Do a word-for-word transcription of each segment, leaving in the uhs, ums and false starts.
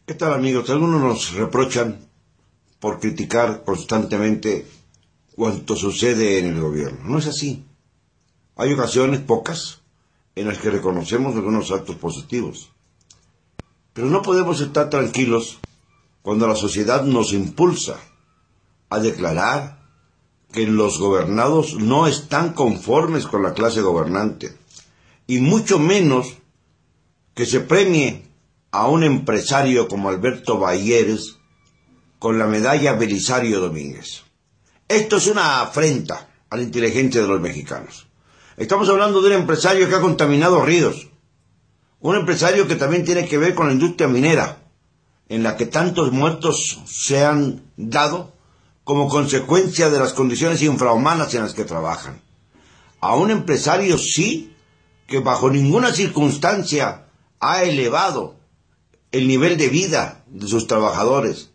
¿Qué tal, amigos? Algunos nos reprochan por criticar constantemente cuanto sucede en el gobierno. No es así. Hay ocasiones, pocas, en las que reconocemos algunos actos positivos. Pero no podemos estar tranquilos cuando la sociedad nos impulsa a declarar que los gobernados no están conformes con la clase gobernante, y mucho menos que se premie a un empresario como Alberto Bayeres con la medalla Belisario Domínguez. Esto es una afrenta a la inteligencia de los mexicanos. Estamos hablando de un empresario que ha contaminado ríos, un empresario que también tiene que ver con la industria minera, en la que tantos muertos se han dado como consecuencia de las condiciones infrahumanas en las que trabajan. A un empresario, sí, que bajo ninguna circunstancia ha elevado el nivel de vida de sus trabajadores,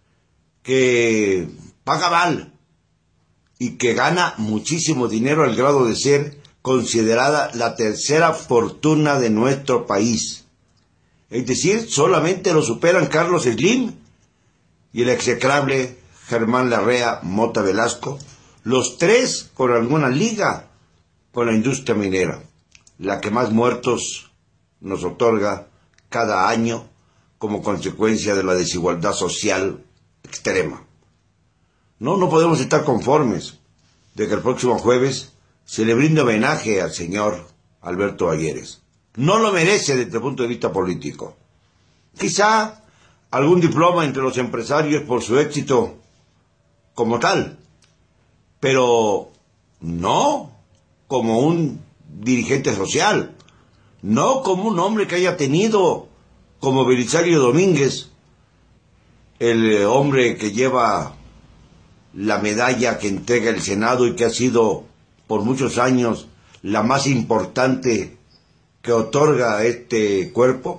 que paga mal y que gana muchísimo dinero al grado de ser considerada la tercera fortuna de nuestro país. Es decir, solamente lo superan Carlos Slim y el execrable Germán Larrea Mota Velasco, los tres con alguna liga con la industria minera, la que más muertos nos otorga cada año como consecuencia de la desigualdad social extrema. No, no podemos estar conformes de que el próximo jueves se le brinde homenaje al señor Alberto Bayeres. No lo merece desde el punto de vista político. Quizá algún diploma entre los empresarios por su éxito como tal, pero no como un dirigente social, no como un hombre que haya tenido como Belisario Domínguez, el hombre que lleva la medalla que entrega el Senado y que ha sido por muchos años la más importante que otorga este cuerpo.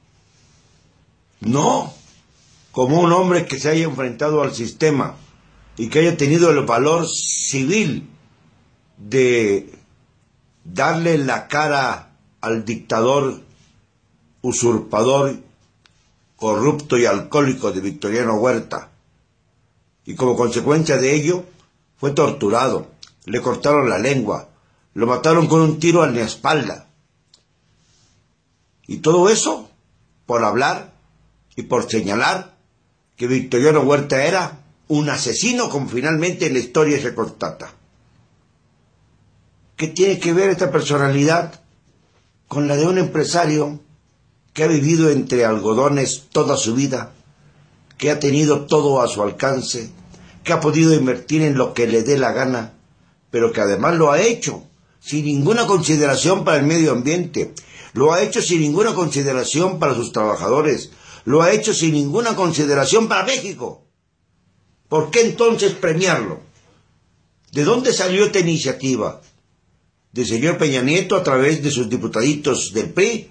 No como un hombre que se haya enfrentado al sistema y que haya tenido el valor civil de darle la cara al dictador usurpador, corrupto y alcohólico de Victoriano Huerta, y como consecuencia de ello fue torturado, le cortaron la lengua, lo mataron con un tiro en la espalda, y todo eso por hablar y por señalar que Victoriano Huerta era un asesino, como finalmente en la historia se constata. ¿Qué tiene que ver esta personalidad con la de un empresario que ha vivido entre algodones toda su vida, que ha tenido todo a su alcance, que ha podido invertir en lo que le dé la gana, pero que además lo ha hecho sin ninguna consideración para el medio ambiente, lo ha hecho sin ninguna consideración para sus trabajadores, lo ha hecho sin ninguna consideración para México? ¿Por qué entonces premiarlo? ¿De dónde salió esta iniciativa? ¿Del señor Peña Nieto a través de sus diputaditos del P R I,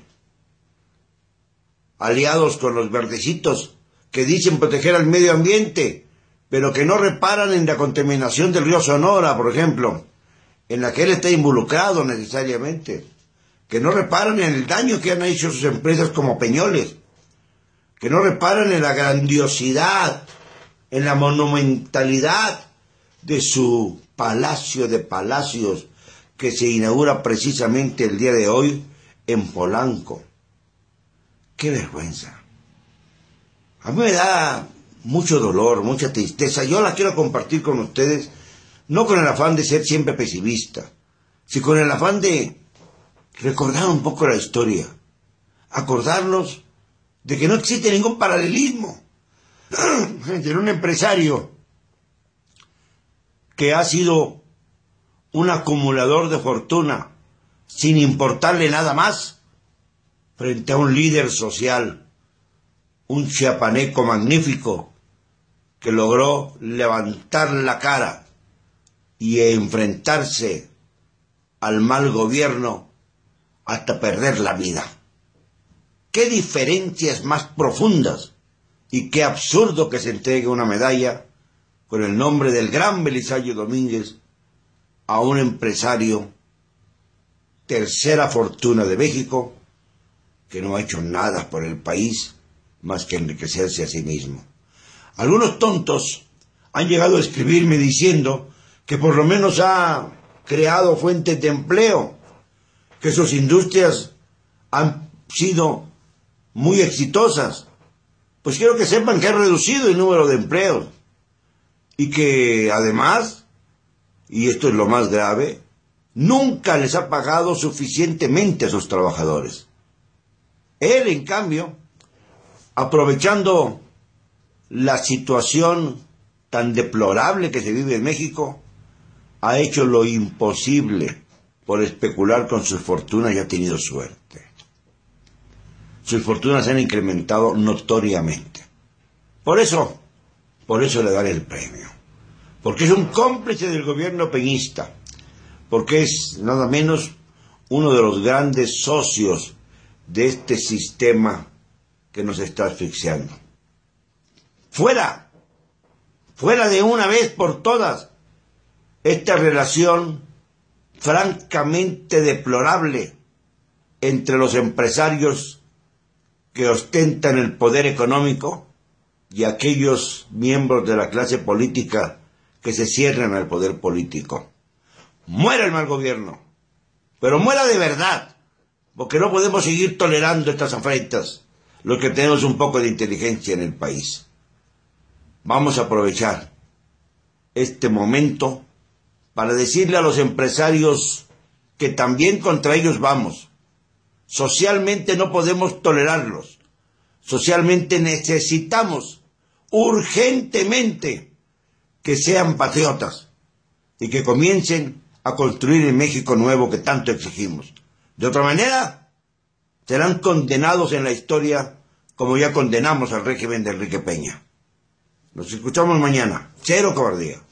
aliados con los verdecitos que dicen proteger al medio ambiente, pero que no reparan en la contaminación del río Sonora, por ejemplo, en la que él está involucrado necesariamente, que no reparan en el daño que han hecho sus empresas como Peñoles, que no reparan en la grandiosidad, en la monumentalidad de su Palacio de Palacios, que se inaugura precisamente el día de hoy en Polanco? ¡Qué vergüenza! A mí me da mucho dolor, mucha tristeza. Yo la quiero compartir con ustedes, no con el afán de ser siempre pesimista, sino con el afán de recordar un poco la historia, acordarnos de que no existe ningún paralelismo entre un empresario que ha sido un acumulador de fortuna sin importarle nada más, frente a un líder social, un chiapaneco magnífico que logró levantar la cara y enfrentarse al mal gobierno hasta perder la vida. ¿Qué diferencias más profundas? Y qué absurdo que se entregue una medalla con el nombre del gran Belisario Domínguez a un empresario, tercera fortuna de México, que no ha hecho nada por el país, más que enriquecerse a sí mismo. Algunos tontos han llegado a escribirme diciendo que por lo menos ha creado fuentes de empleo, que sus industrias han sido muy exitosas. Pues quiero que sepan que ha reducido el número de empleos y que además, y esto es lo más grave, nunca les ha pagado suficientemente a sus trabajadores. Él, en cambio, aprovechando la situación tan deplorable que se vive en México, ha hecho lo imposible por especular con sus fortunas y ha tenido suerte. Sus fortunas se han incrementado notoriamente. Por eso, por eso le dan el premio. Porque es un cómplice del gobierno peñista. Porque es nada menos uno de los grandes socios de este sistema que nos está asfixiando. ¡Fuera! ¡Fuera de una vez por todas! Esta relación francamente deplorable entre los empresarios que ostentan el poder económico y aquellos miembros de la clase política que se cierran al poder político. Muera el mal gobierno, pero muera de verdad, porque no podemos seguir tolerando estas afrentas los que tenemos un poco de inteligencia en el país. Vamos a aprovechar este momento para decirle a los empresarios que también contra ellos vamos. Socialmente no podemos tolerarlos. Socialmente necesitamos urgentemente que sean patriotas y que comiencen a construir el México nuevo que tanto exigimos. De otra manera, serán condenados en la historia como ya condenamos al régimen de Enrique Peña. Nos escuchamos mañana. Cero cobardía.